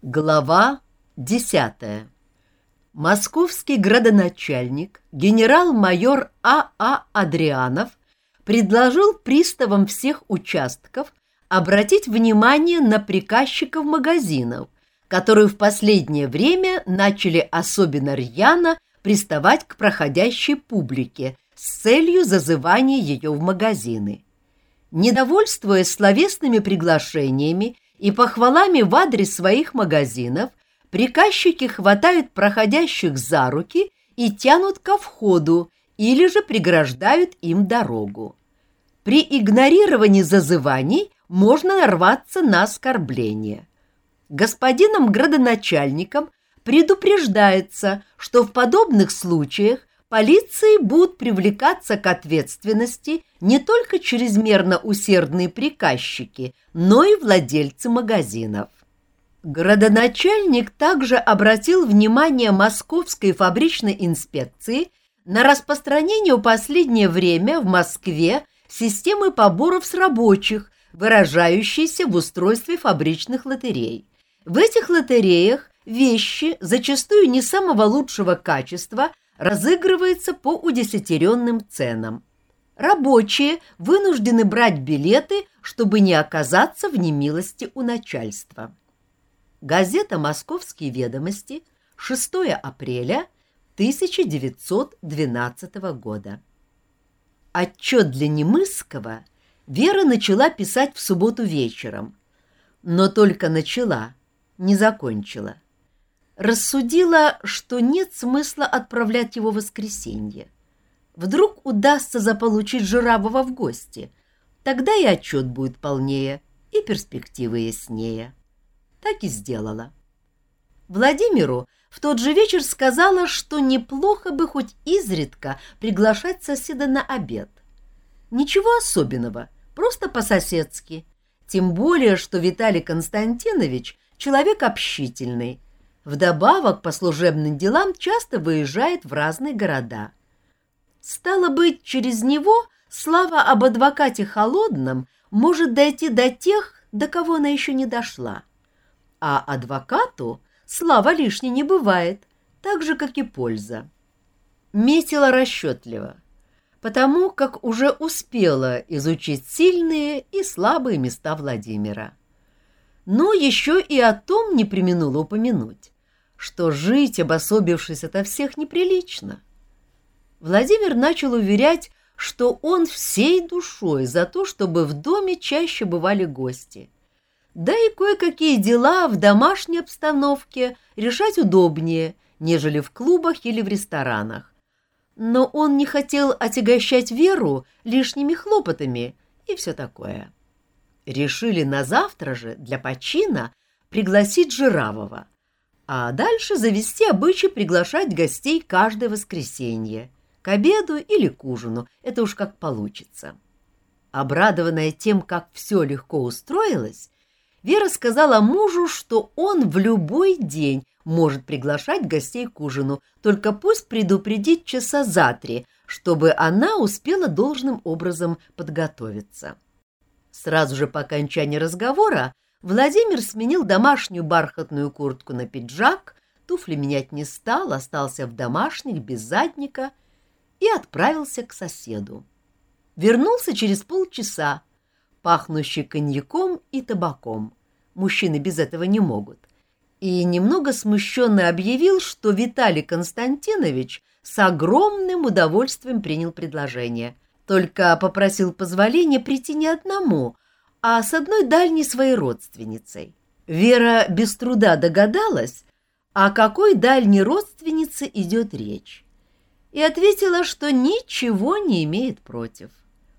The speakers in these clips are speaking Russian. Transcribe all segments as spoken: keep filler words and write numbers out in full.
Глава десятая. Московский градоначальник генерал-майор А А. Адрианов предложил приставам всех участков обратить внимание на приказчиков магазинов, которые в последнее время начали особенно рьяно приставать к проходящей публике с целью зазывания ее в магазины. Недовольствуясь словесными приглашениями и похвалами в адрес своих магазинов, приказчики хватают проходящих за руки и тянут ко входу или же преграждают им дорогу. При игнорировании зазываний можно нарваться на оскорбление. Господином градоначальником предупреждается, что в подобных случаях полицией будут привлекаться к ответственности не только чрезмерно усердные приказчики, но и владельцы магазинов. Градоначальник также обратил внимание Московской фабричной инспекции на распространение в последнее время в Москве системы поборов с рабочих, выражающейся в устройстве фабричных лотерей. В этих лотереях вещи, зачастую не самого лучшего качества, разыгрывается по удесятеренным ценам. Рабочие вынуждены брать билеты, чтобы не оказаться в немилости у начальства. Газета «Московские ведомости», шестое апреля тысяча девятьсот двенадцатого года. Отчет для Немысского Вера начала писать в субботу вечером, но только начала, не закончила. Рассудила, что нет смысла отправлять его в воскресенье. Вдруг удастся заполучить Жиравова в гости, тогда и отчет будет полнее, и перспективы яснее. Так и сделала. Владимиру в тот же вечер сказала, что неплохо бы хоть изредка приглашать соседа на обед. Ничего особенного, просто по-соседски, тем более, что Виталий Константинович человек общительный, вдобавок по служебным делам часто выезжает в разные города. Стало быть, через него слава об адвокате Холодном может дойти до тех, до кого она еще не дошла. А адвокату слава лишней не бывает, так же, как и польза. Метила расчетливо, потому как уже успела изучить сильные и слабые места Владимира. Но еще и о том не преминула упомянуть, что жить, обособившись ото всех, неприлично. Владимир начал уверять, что он всей душой за то, чтобы в доме чаще бывали гости. Да и кое-какие дела в домашней обстановке решать удобнее, нежели в клубах или в ресторанах. Но он не хотел отягощать Веру лишними хлопотами и все такое. Решили на завтра же для почина пригласить Жиравова, а дальше завести обычай приглашать гостей каждое воскресенье, к обеду или к ужину, это уж как получится. Обрадованная тем, как все легко устроилось, Вера сказала мужу, что он в любой день может приглашать гостей к ужину, только пусть предупредит часа за три, чтобы она успела должным образом подготовиться. Сразу же по окончании разговора Владимир сменил домашнюю бархатную куртку на пиджак, туфли менять не стал, остался в домашних, без задника, и отправился к соседу. Вернулся через полчаса, пахнущий коньяком и табаком. Мужчины без этого не могут. И немного смущенно объявил, что Виталий Константинович с огромным удовольствием принял предложение, только попросил позволения прийти не одному, а с одной дальней своей родственницей. Вера без труда догадалась, о какой дальней родственнице идет речь, и ответила, что ничего не имеет против.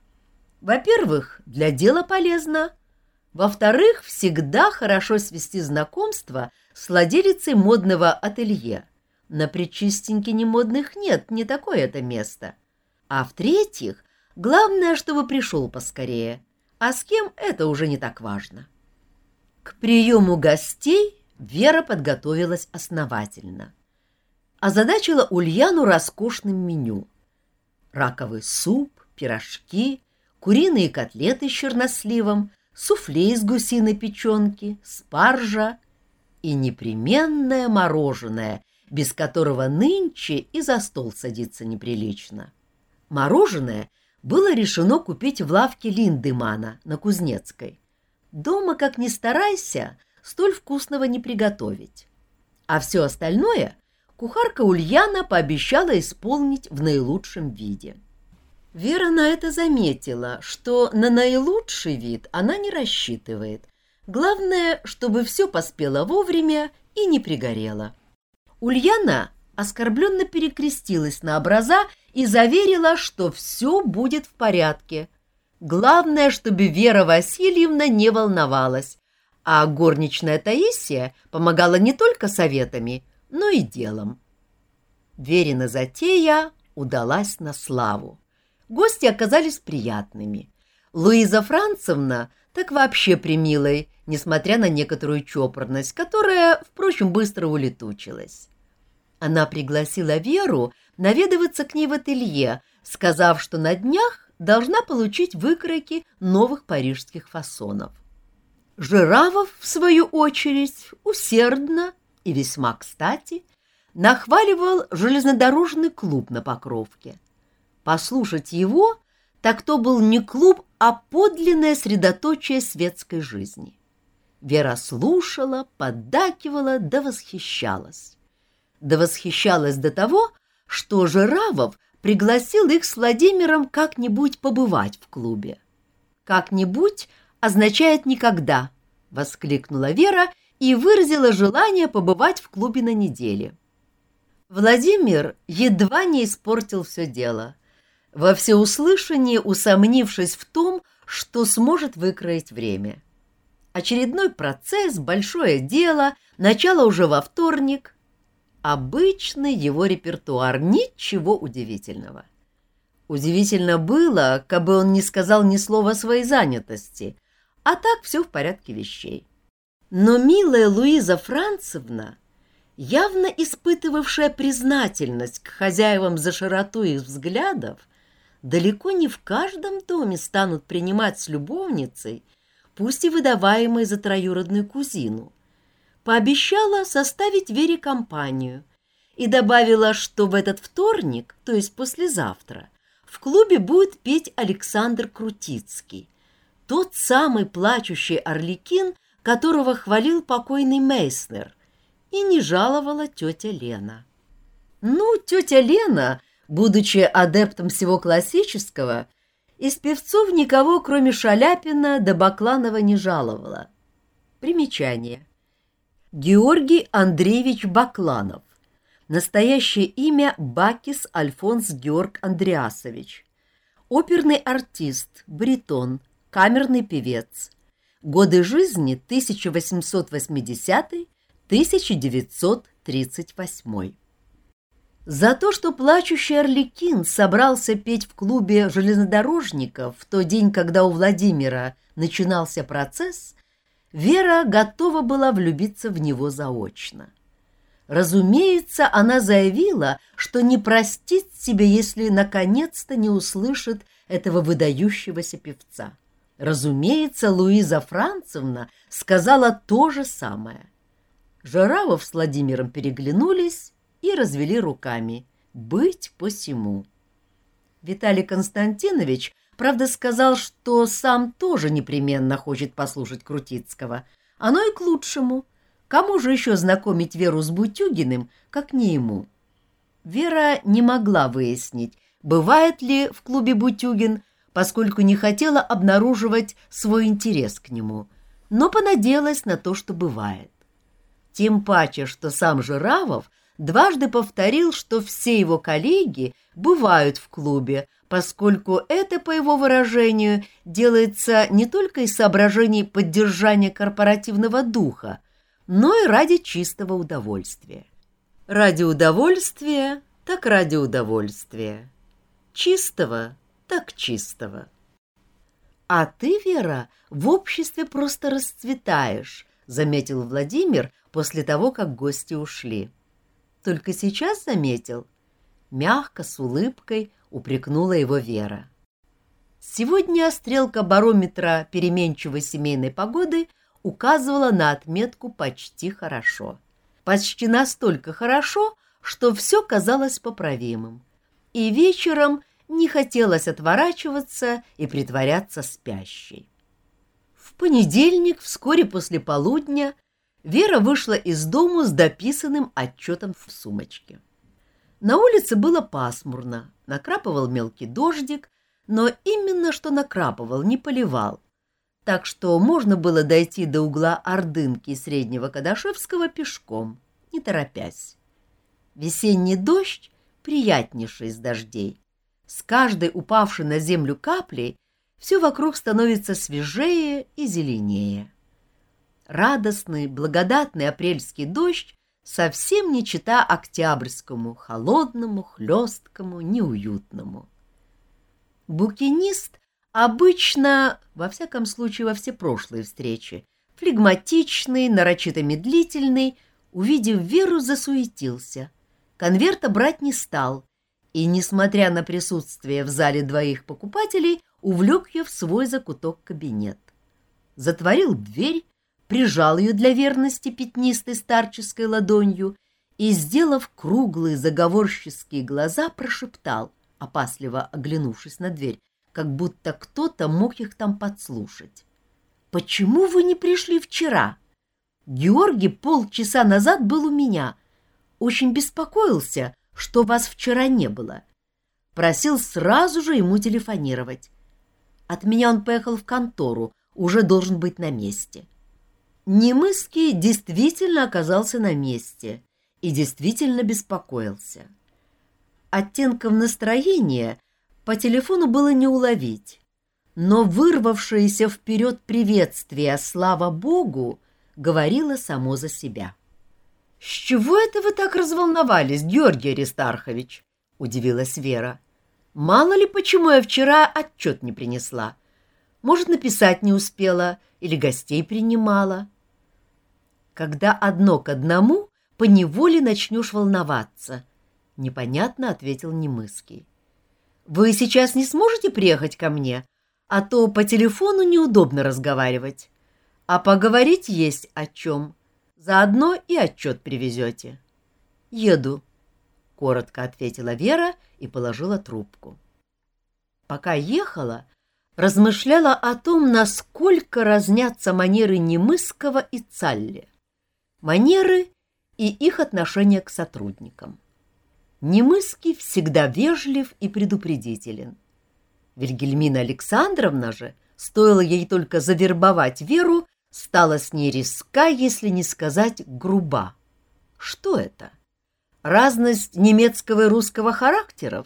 Во-первых, для дела полезно. Во-вторых, всегда хорошо свести знакомство с владелицей модного ателье. На Причистеньке немодных нет, не такое это место. А в-третьих, главное, чтобы пришел поскорее, а с кем это уже не так важно. К приему гостей Вера подготовилась основательно. Озадачила Ульяну роскошным меню. Раковый суп, пирожки, куриные котлеты с черносливом, суфле из гусиной печенки, спаржа и непременное мороженое, без которого нынче и за стол садиться неприлично. Мороженое было решено купить в лавке Линдемана на Кузнецкой. Дома, как ни старайся, столь вкусного не приготовить. А все остальное кухарка Ульяна пообещала исполнить в наилучшем виде. Вера на это заметила, что на наилучший вид она не рассчитывает. Главное, чтобы все поспело вовремя и не пригорело. Ульяна оскорбленно перекрестилась на образа и заверила, что все будет в порядке. Главное, чтобы Вера Васильевна не волновалась, а горничная Таисия помогала не только советами, но и делом. Верина затея удалась на славу. Гости оказались приятными. Луиза Францевна так вообще примилой, несмотря на некоторую чопорность, которая, впрочем, быстро улетучилась. Она пригласила Веру наведываться к ней в ателье, сказав, что на днях должна получить выкройки новых парижских фасонов. Жиравов, в свою очередь, усердно и весьма кстати нахваливал железнодорожный клуб на Покровке. Послушать его, так то был не клуб, а подлинное средоточие светской жизни. Вера слушала, поддакивала да восхищалась. Да восхищалась до того, что Жиравов пригласил их с Владимиром как-нибудь побывать в клубе. «Как-нибудь» означает «никогда», — воскликнула Вера и выразила желание побывать в клубе на неделе. Владимир едва не испортил все дело, во всеуслышание усомнившись в том, что сможет выкроить время. Очередной процесс, большое дело, начало уже во вторник. Обычный его репертуар, ничего удивительного. Удивительно было, кабы он не сказал ни слова о своей занятости, а так все в порядке вещей. Но милая Луиза Францевна, явно испытывавшая признательность к хозяевам за широту их взглядов, далеко не в каждом доме станут принимать с любовницей, пусть и выдаваемой за троюродную кузину, пообещала составить Вере компанию и добавила, что в этот вторник, то есть послезавтра, в клубе будет петь Александр Крутицкий, тот самый плачущий орликин, которого хвалил покойный Мейснер, и не жаловала тетя Лена. Ну, тетя Лена, будучи адептом всего классического, из певцов никого, кроме Шаляпина да Бакланова, не жаловала. Примечание. Георгий Андреевич Бакланов. Настоящее имя Бакис Альфонс Георг Андреасович. Оперный артист, баритон, камерный певец. Годы жизни тысяча восемьсот восьмидесятый — тысяча девятьсот тридцать восьмой. За то, что плачущий орликин собрался петь в клубе железнодорожников в тот день, когда у Владимира начинался процесс, Вера готова была влюбиться в него заочно. Разумеется, она заявила, что не простит себе, если наконец-то не услышит этого выдающегося певца. Разумеется, Луиза Францевна сказала то же самое. Жиравов с Владимиром переглянулись и развели руками. Быть посему. Виталий Константинович, правда, сказал, что сам тоже непременно хочет послушать Крутицкого. Оно и к лучшему. Кому же еще знакомить Веру с Бутюгиным, как не ему? Вера не могла выяснить, бывает ли в клубе Бутюгин, поскольку не хотела обнаруживать свой интерес к нему, но понадеялась на то, что бывает. Тем паче, что сам Жиравов дважды повторил, что все его коллеги бывают в клубе, поскольку это, по его выражению, делается не только из соображений поддержания корпоративного духа, но и ради чистого удовольствия. Ради удовольствия, так ради удовольствия. Чистого, так чистого. А ты, Вера, в обществе просто расцветаешь, заметил Владимир после того, как гости ушли. Только сейчас заметил? Мягко, с улыбкой упрекнула его Вера. Сегодня стрелка барометра переменчивой семейной погоды указывала на отметку «почти хорошо». Почти настолько хорошо, что все казалось поправимым. И вечером не хотелось отворачиваться и притворяться спящей. В понедельник, вскоре после полудня, Вера вышла из дому с дописанным отчетом в сумочке. На улице было пасмурно, накрапывал мелкий дождик, но именно что накрапывал, не поливал, так что можно было дойти до угла Ордынки и Среднего Кадашевского пешком, не торопясь. Весенний дождь приятнейший из дождей. С каждой упавшей на землю каплей все вокруг становится свежее и зеленее. Радостный, благодатный апрельский дождь совсем не чета октябрьскому, холодному, хлесткому, неуютному. Букинист обычно, во всяком случае во все прошлые встречи, флегматичный, нарочито медлительный, увидев Веру, засуетился. Конверта брать не стал и, несмотря на присутствие в зале двоих покупателей, увлек ее в свой закуток кабинет. Затворил дверь, прижал ее для верности пятнистой старческой ладонью и, сделав круглые заговорческие глаза, прошептал, опасливо оглянувшись на дверь, как будто кто-то мог их там подслушать. «Почему вы не пришли вчера? Георгий полчаса назад был у меня. Очень беспокоился, что вас вчера не было. Просил сразу же ему телефонировать. От меня он поехал в контору, уже должен быть на месте». Немыский действительно оказался на месте и действительно беспокоился. Оттенков настроения по телефону было не уловить, но вырвавшееся вперед приветствие «Слава Богу» говорило само за себя. — С чего это вы так разволновались, Георгий Аристархович? — удивилась Вера. — Мало ли, почему я вчера отчет не принесла. Может, написать не успела или гостей принимала. Когда одно к одному, поневоле начнешь волноваться, — непонятно ответил Немыский. — Вы сейчас не сможете приехать ко мне, а то по телефону неудобно разговаривать. А поговорить есть о чем. Заодно и отчет привезете. — Еду, — коротко ответила Вера и положила трубку. Пока ехала, размышляла о том, насколько разнятся манеры Немыского и Цалли. Манеры и их отношение к сотрудникам. Немыский всегда вежлив и предупредителен. Вильгельмина Александровна же, стоило ей только завербовать Веру, стала с ней резка, если не сказать груба. Что это? Разность немецкого и русского характеров?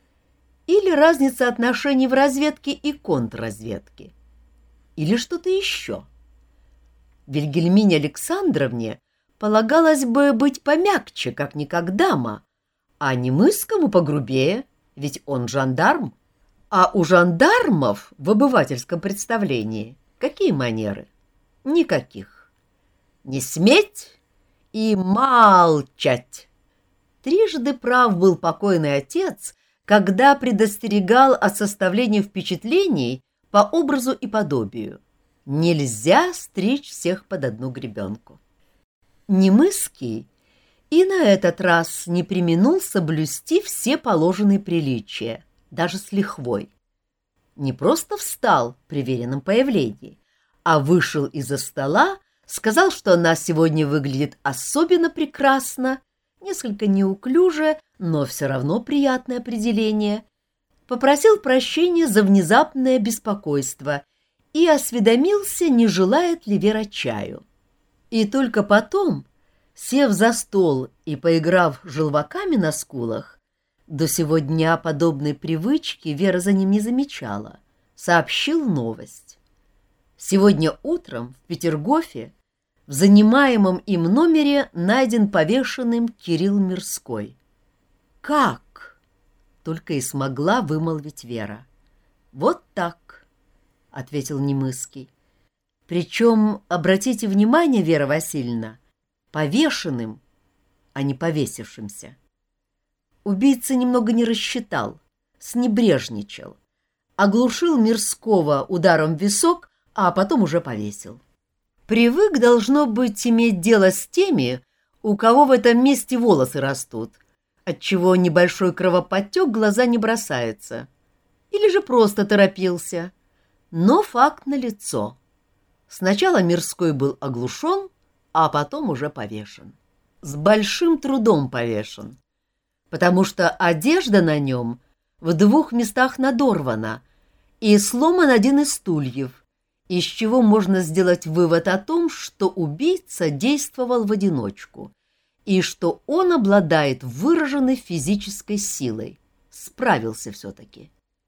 Или разница отношений в разведке и контрразведке? Или что-то еще? Вильгельмине Александровне полагалось бы быть помягче, как никогда, а Немыскому погрубее, ведь он жандарм. А у жандармов в обывательском представлении какие манеры? Никаких. Не сметь и молчать. Трижды прав был покойный отец, когда предостерегал от составления впечатлений по образу и подобию. Нельзя стричь всех под одну гребенку. Немыский и на этот раз не преминул соблюсти все положенные приличия, даже с лихвой. Не просто встал при веренном появлении, а вышел из-за стола, сказал, что она сегодня выглядит особенно прекрасно, несколько неуклюже, но все равно приятное определение, попросил прощения за внезапное беспокойство и осведомился, не желает ли Вера чаю. И только потом, сев за стол и поиграв желваками на скулах, до сего дня подобной привычки Вера за ним не замечала, сообщил новость. Сегодня утром в Петергофе в занимаемом им номере найден повешенным Кирилл Мирской. «Как?» — только и смогла вымолвить Вера. «Вот так», — ответил Немыский. «Причем, обратите внимание, Вера Васильевна, повешенным, а не повесившимся. Убийца немного не рассчитал, снебрежничал, оглушил Мирского ударом в висок, а потом уже повесил. Привык, должно быть, иметь дело с теми, у кого в этом месте волосы растут, отчего небольшой кровоподтек глаза не бросается. Или же просто торопился. Но факт налицо. Сначала Мирской был оглушен, а потом уже повешен. С большим трудом повешен, потому что одежда на нем в двух местах надорвана и сломан один из стульев, из чего можно сделать вывод о том, что убийца действовал в одиночку и что он обладает выраженной физической силой. Справился все-таки.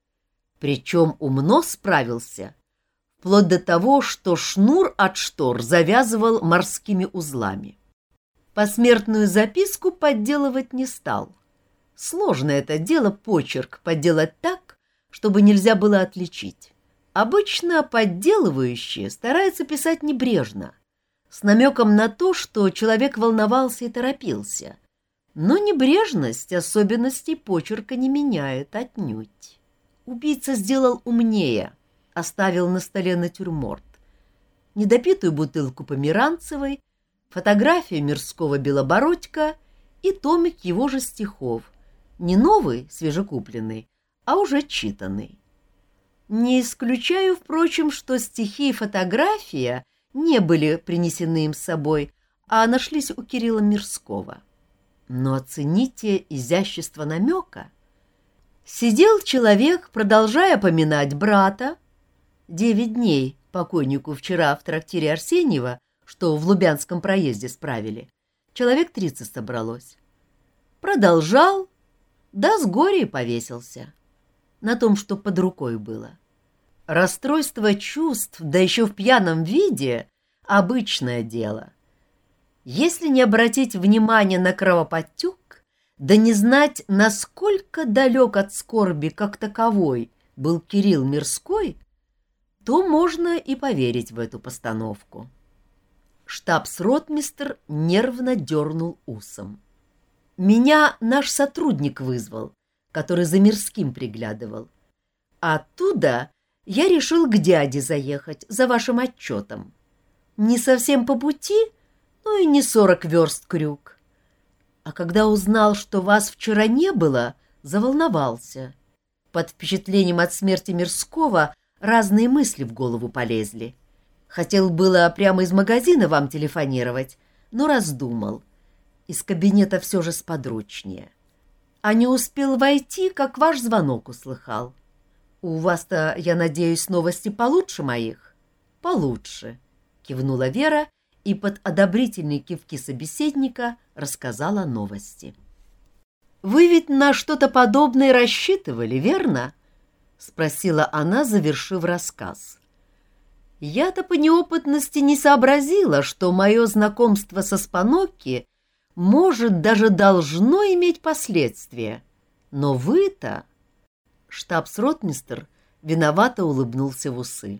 Причем умно справился, вплоть до того, что шнур от штор завязывал морскими узлами. Посмертную записку подделывать не стал. Сложно это дело почерк подделать так, чтобы нельзя было отличить. Обычно подделывающие стараются писать небрежно, с намеком на то, что человек волновался и торопился. Но небрежность особенностей почерка не меняет отнюдь. Убийца сделал умнее, оставил на столе натюрморт, недопитую бутылку померанцевой, фотографию Мирского Белобородька и томик его же стихов, не новый, свежекупленный, а уже читанный. Не исключаю, впрочем, что стихи и фотография не были принесены им с собой, а нашлись у Кирилла Мирского. Но оцените изящество намека. Сидел человек, продолжая поминать брата. Девять дней покойнику вчера в трактире Арсеньева, что в Лубянском проезде справили. Человек тридцать собралось. Продолжал, да с горя и повесился. На том, что под рукой было. Расстройство чувств, да еще в пьяном виде — обычное дело. Если не обратить внимания на кровоподтек, да не знать, насколько далек от скорби как таковой был Кирилл Мирской, то можно и поверить в эту постановку. Штабс-ротмистр нервно дернул усом. Меня наш сотрудник вызвал, который за Мирским приглядывал. Оттуда я решил к дяде заехать за вашим отчетом. Не совсем по пути, но и не сорок верст крюк. А когда узнал, что вас вчера не было, заволновался. Под впечатлением от смерти Мирского разные мысли в голову полезли. Хотел было прямо из магазина вам телефонировать, но раздумал. Из кабинета все же сподручнее. А не успел войти, как ваш звонок услыхал. У вас-то, я надеюсь, новости получше моих? Получше, кивнула Вера и под одобрительные кивки собеседника рассказала новости. Вы ведь на что-то подобное рассчитывали, верно? Спросила она, завершив рассказ. Я-то по неопытности не сообразила, что мое знакомство со Спаноки может, даже должно иметь последствия. Но вы-то... Штабс-ротмистр виновато улыбнулся в усы.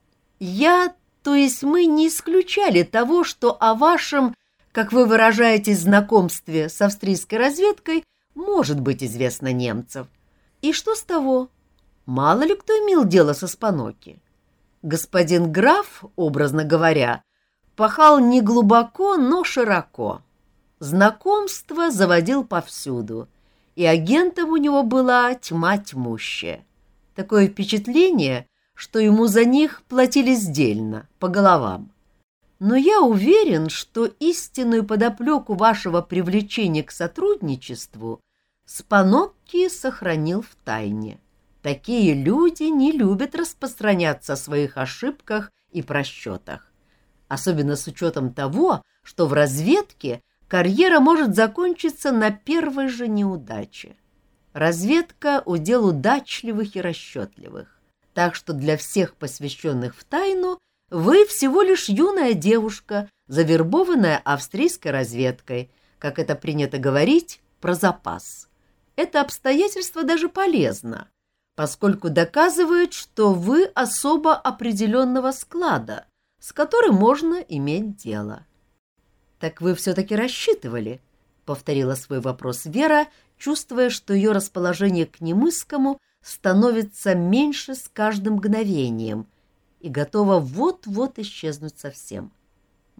Я, то есть мы не исключали того, что о вашем, как вы выражаетесь, знакомстве с австрийской разведкой может быть известно немцев. И что с того? Мало ли кто имел дело со Спаноки. Господин граф, образно говоря, пахал не глубоко, но широко. Знакомство заводил повсюду, и агентов у него была тьма тьмущая. Такое впечатление, что ему за них платили сдельно, по головам. Но я уверен, что истинную подоплеку вашего привлечения к сотрудничеству Спанокки сохранил в тайне. Такие люди не любят распространяться о своих ошибках и просчетах, особенно с учетом того, что в разведке карьера может закончиться на первой же неудаче. Разведка — удел удачливых и расчетливых, так что для всех посвященных в тайну вы всего лишь юная девушка, завербованная австрийской разведкой, как это принято говорить, про запас. Это обстоятельство даже полезно, поскольку доказывает, что вы особо определенного склада, с которым можно иметь дело. «Так вы все-таки рассчитывали?» — повторила свой вопрос Вера, чувствуя, что ее расположение к Немысскому становится меньше с каждым мгновением и готова вот-вот исчезнуть совсем.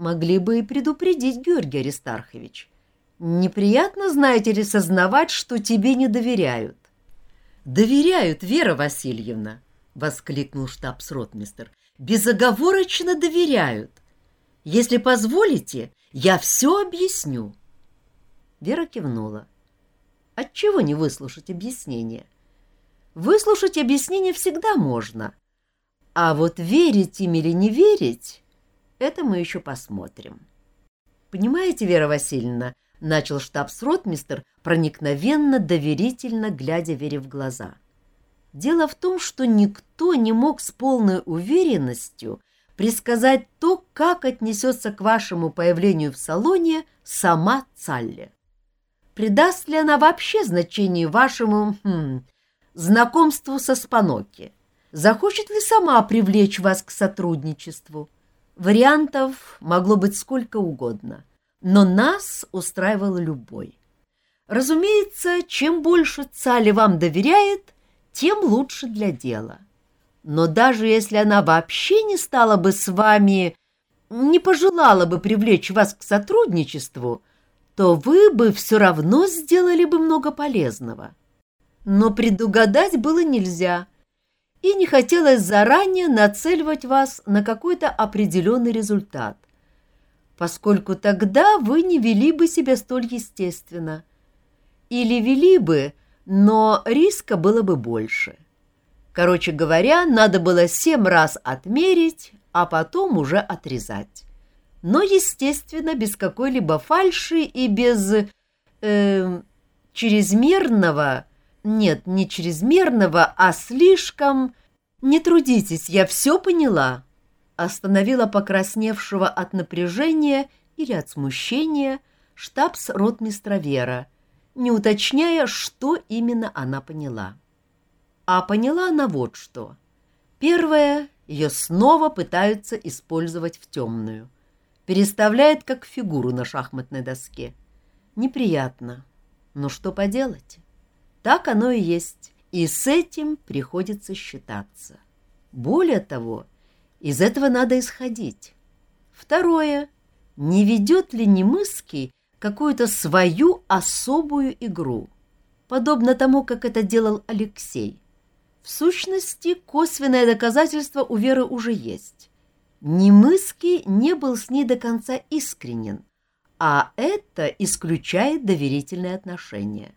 Могли бы и предупредить, Георгий Аристархович. Неприятно, знаете ли, сознавать, что тебе не доверяют. — Доверяют, Вера Васильевна, — воскликнул штабс-ротмистр. — Безоговорочно доверяют. Если позволите, я все объясню. Вера кивнула. Отчего не выслушать объяснение? Выслушать объяснение всегда можно. А вот верить им или не верить, это мы еще посмотрим. Понимаете, Вера Васильевна, — начал штабс-ротмистр, проникновенно, доверительно глядя Вере в глаза. Дело в том, что никто не мог с полной уверенностью предсказать то, как отнесется к вашему появлению в салоне сама Цалли. Придаст ли она вообще значение вашему хм, знакомству со Спаноки? Захочет ли сама привлечь вас к сотрудничеству? Вариантов могло быть сколько угодно, но нас устраивал любой. Разумеется, чем больше Цалли вам доверяет, тем лучше для дела. Но даже если она вообще не стала бы с вами, не пожелала бы привлечь вас к сотрудничеству, то вы бы все равно сделали бы много полезного. Но предугадать было нельзя, и не хотелось заранее нацеливать вас на какой-то определенный результат, поскольку тогда вы не вели бы себя столь естественно. Или вели бы, но риска было бы больше. Короче говоря, надо было семь раз отмерить, а потом уже отрезать. Но, естественно, без какой-либо фальши и без э, чрезмерного, нет, не чрезмерного, а слишком... Не трудитесь, я все поняла. Остановила покрасневшего от напряжения или от смущения штабс-ротмистра Вера, не уточняя, что именно она поняла. А поняла она вот что. Первое, ее снова пытаются использовать в темную. Переставляет как фигуру на шахматной доске. Неприятно, но что поделать? Так оно и есть, и с этим приходится считаться. Более того, из этого надо исходить. Второе, не ведет ли Немыский какую-то свою особую игру, подобно тому, как это делал Алексей? В сущности, косвенное доказательство у Веры уже есть. Немыский не был с ней до конца искренен, а это исключает доверительные отношения.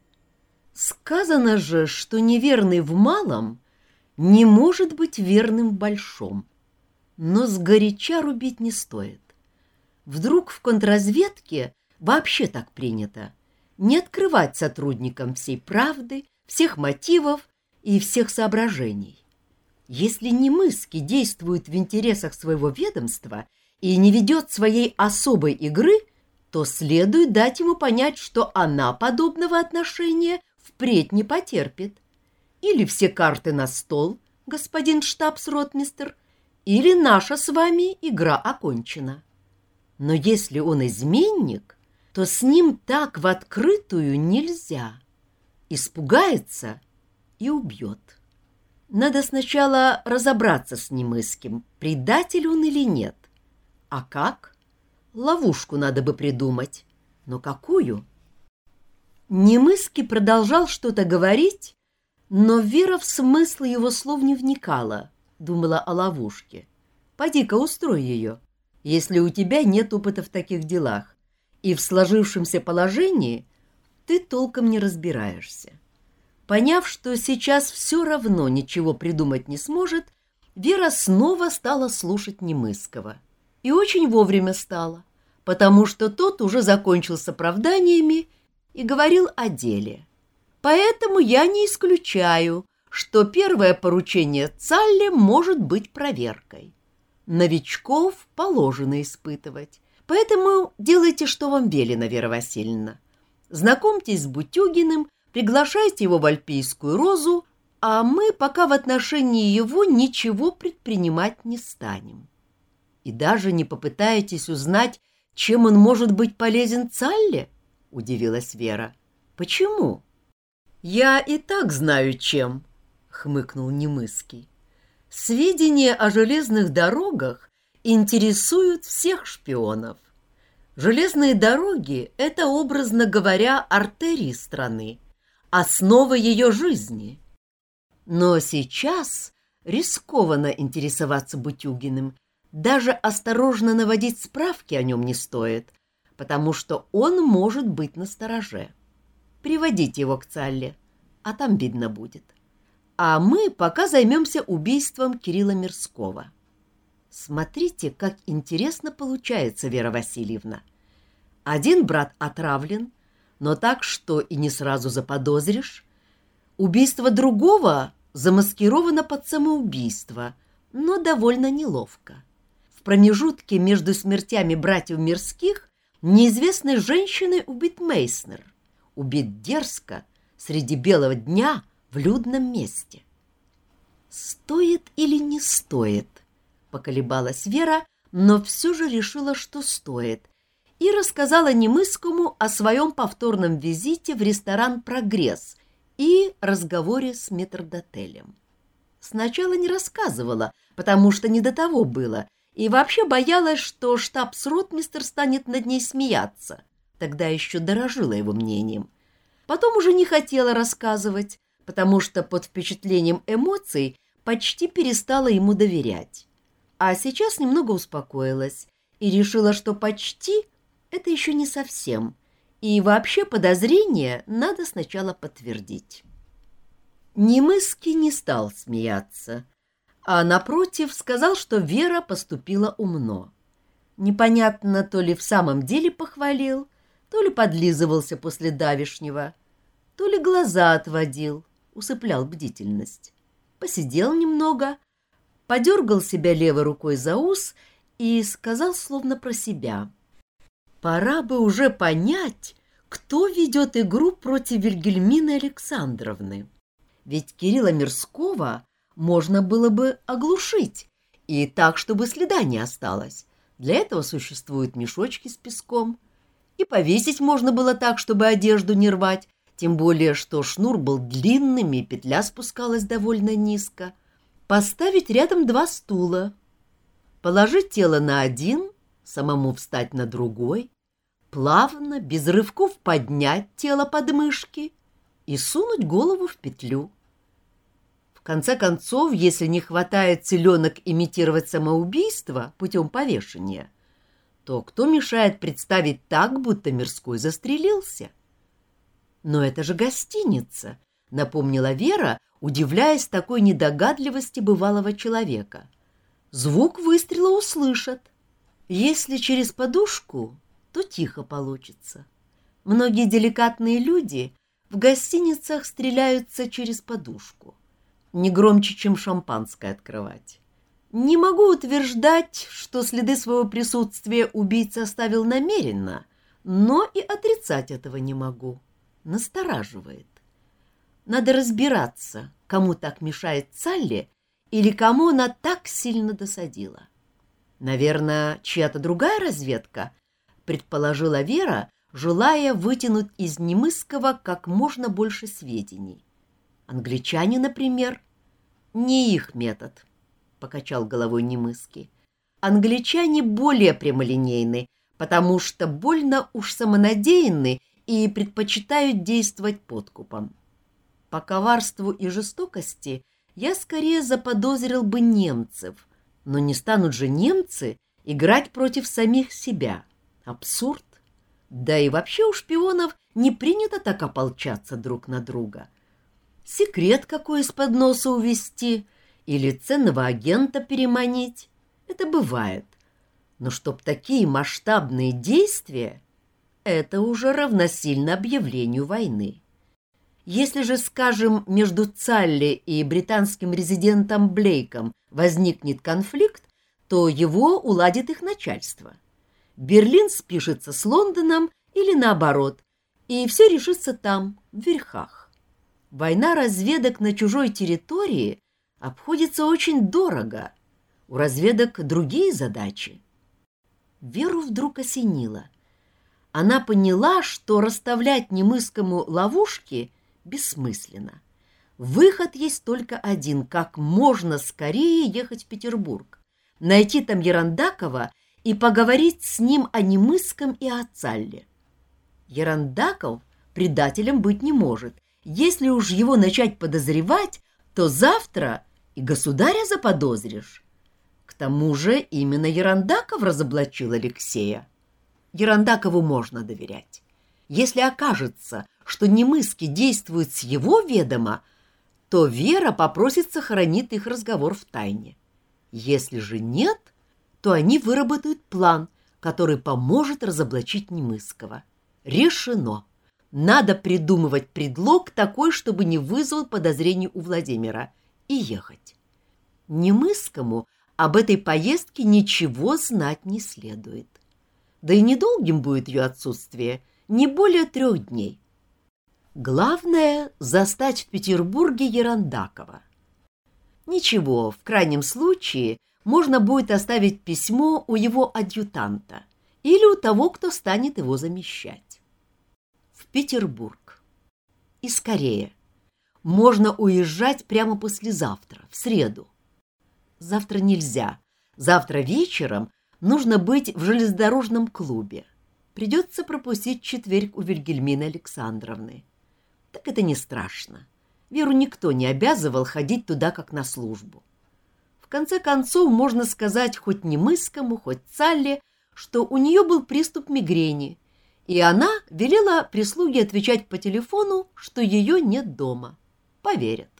Сказано же, что неверный в малом не может быть верным в большом, но сгоряча рубить не стоит. Вдруг в контрразведке вообще так принято не открывать сотрудникам всей правды, всех мотивов и всех соображений. Если Немыский действует в интересах своего ведомства и не ведет своей особой игры, то следует дать ему понять, что она подобного отношения впредь не потерпит. Или все карты на стол, господин штабс-ротмистр, или наша с вами игра окончена. Но если он изменник, то с ним так в открытую нельзя. Испугается и убьет. Надо сначала разобраться с Немыским, предатель он или нет. А как? Ловушку надо бы придумать. Но какую? Немыский продолжал что-то говорить, но Вера в смысл его слов не вникала, думала о ловушке. Поди-ка устрой ее, если у тебя нет опыта в таких делах, и в сложившемся положении ты толком не разбираешься. Поняв, что сейчас все равно ничего придумать не сможет, Вера снова стала слушать Немыского. И очень вовремя стала, потому что тот уже закончил с оправданиями и говорил о деле. Поэтому я не исключаю, что первое поручение Цалли может быть проверкой. Новичков положено испытывать, поэтому делайте, что вам велено, Вера Васильевна. Знакомьтесь с Бутюгиным, приглашайте его в Альпийскую розу, а мы пока в отношении его ничего предпринимать не станем. И даже не попытаетесь узнать, чем он может быть полезен Цалле? — удивилась Вера. — Почему? — Я и так знаю, чем, — хмыкнул Немыский. Сведения о железных дорогах интересуют всех шпионов. Железные дороги — это, образно говоря, артерии страны, основа ее жизни. Но сейчас рискованно интересоваться Бутюгиным, даже осторожно наводить справки о нем не стоит, потому что он может быть настороже. Приводите его к Цалле, а там видно будет. А мы пока займемся убийством Кирилла Мирского. Смотрите, как интересно получается, Вера Васильевна. Один брат отравлен, но так, что и не сразу заподозришь. Убийство другого замаскировано под самоубийство, но довольно неловко. В промежутке между смертями братьев Мирских неизвестной женщиной убит Мейснер. Убит дерзко, среди белого дня, в людном месте. «Стоит или не стоит?» — поколебалась Вера, но все же решила, что стоит, и рассказала Немыскому о своем повторном визите в ресторан «Прогресс» и разговоре с метрдотелем. Сначала не рассказывала, потому что не до того было, и вообще боялась, что штабс-ротмистр станет над ней смеяться. Тогда еще дорожила его мнением. Потом уже не хотела рассказывать, потому что под впечатлением эмоций почти перестала ему доверять. А сейчас немного успокоилась и решила, что почти — это еще не совсем, и вообще подозрение надо сначала подтвердить. Немыский не стал смеяться, а, напротив, сказал, что Вера поступила умно. Непонятно, то ли в самом деле похвалил, то ли подлизывался после давешнего, то ли глаза отводил, усыплял бдительность. Посидел немного, подергал себя левой рукой за ус и сказал словно про себя: «Пора бы уже понять, кто ведет игру против Вильгельмины Александровны. Ведь Кирилла Мирского можно было бы оглушить, и так, чтобы следа не осталось. Для этого существуют мешочки с песком. И повесить можно было так, чтобы одежду не рвать, тем более, что шнур был длинным, и петля спускалась довольно низко. Поставить рядом два стула, положить тело на один, самому встать на другой, плавно, без рывков поднять тело под мышки и сунуть голову в петлю. В конце концов, если не хватает силенок имитировать самоубийство путем повешения, то кто мешает представить так, будто Мирской застрелился? «Но это же гостиница», — напомнила Вера, удивляясь такой недогадливости бывалого человека. «Звук выстрела услышат. Если через подушку, то тихо получится. Многие деликатные люди в гостиницах стреляются через подушку. Не громче, чем шампанское открывать. Не могу утверждать, что следы своего присутствия убийца оставил намеренно, но и отрицать этого не могу. Настораживает. Надо разбираться, кому так мешает Цалле или кому она так сильно досадила. Наверное, чья-то другая разведка, предположила Вера, желая вытянуть из Немыского как можно больше сведений. Англичане, например. Не их метод, покачал головой Немыский. Англичане более прямолинейны, потому что больно уж самонадеянны и предпочитают действовать подкупом. По коварству и жестокости я скорее заподозрил бы немцев, но не станут же немцы играть против самих себя. Абсурд. Да и вообще у шпионов не принято так ополчаться друг на друга. Секрет какой из-под носа увести или ценного агента переманить — это бывает. Но чтоб такие масштабные действия — это уже равносильно объявлению войны. Если же, скажем, между Цалли и британским резидентом Блейком возникнет конфликт, то его уладит их начальство. Берлин спишется с Лондоном или наоборот, и все решится там, в верхах. Война разведок на чужой территории обходится очень дорого. У разведок другие задачи. Веру вдруг осенило. Она поняла, что расставлять Немыскому ловушки бессмысленно. Выход есть только один — как можно скорее ехать в Петербург, найти там Ерандакова и поговорить с ним о Немысском и о Цалле. Ерандаков предателем быть не может. Если уж его начать подозревать, то завтра и государя заподозришь. К тому же именно Ерандаков разоблачил Алексея. Ерандакову можно доверять. Если окажется, что Немысский действует с его ведома, то Вера попросит сохранить их разговор в тайне. Если же нет, то они выработают план, который поможет разоблачить Немысского. Решено. Надо придумывать предлог такой, чтобы не вызвал подозрений у Владимира, и ехать. Немысскому об этой поездке ничего знать не следует. Да и недолгим будет ее отсутствие, не более трех дней. Главное — застать в Петербурге Ерандакова. Ничего, в крайнем случае можно будет оставить письмо у его адъютанта или у того, кто станет его замещать. В Петербург. И скорее. Можно уезжать прямо послезавтра, в среду. Завтра нельзя. Завтра вечером нужно быть в железнодорожном клубе. Придется пропустить четверг у Вильгельмины Александровны. Так это не страшно. Веру никто не обязывал ходить туда, как на службу. В конце концов, можно сказать хоть Немысскому, хоть Цалле, что у нее был приступ мигрени, и она велела прислуге отвечать по телефону, что ее нет дома. Поверят.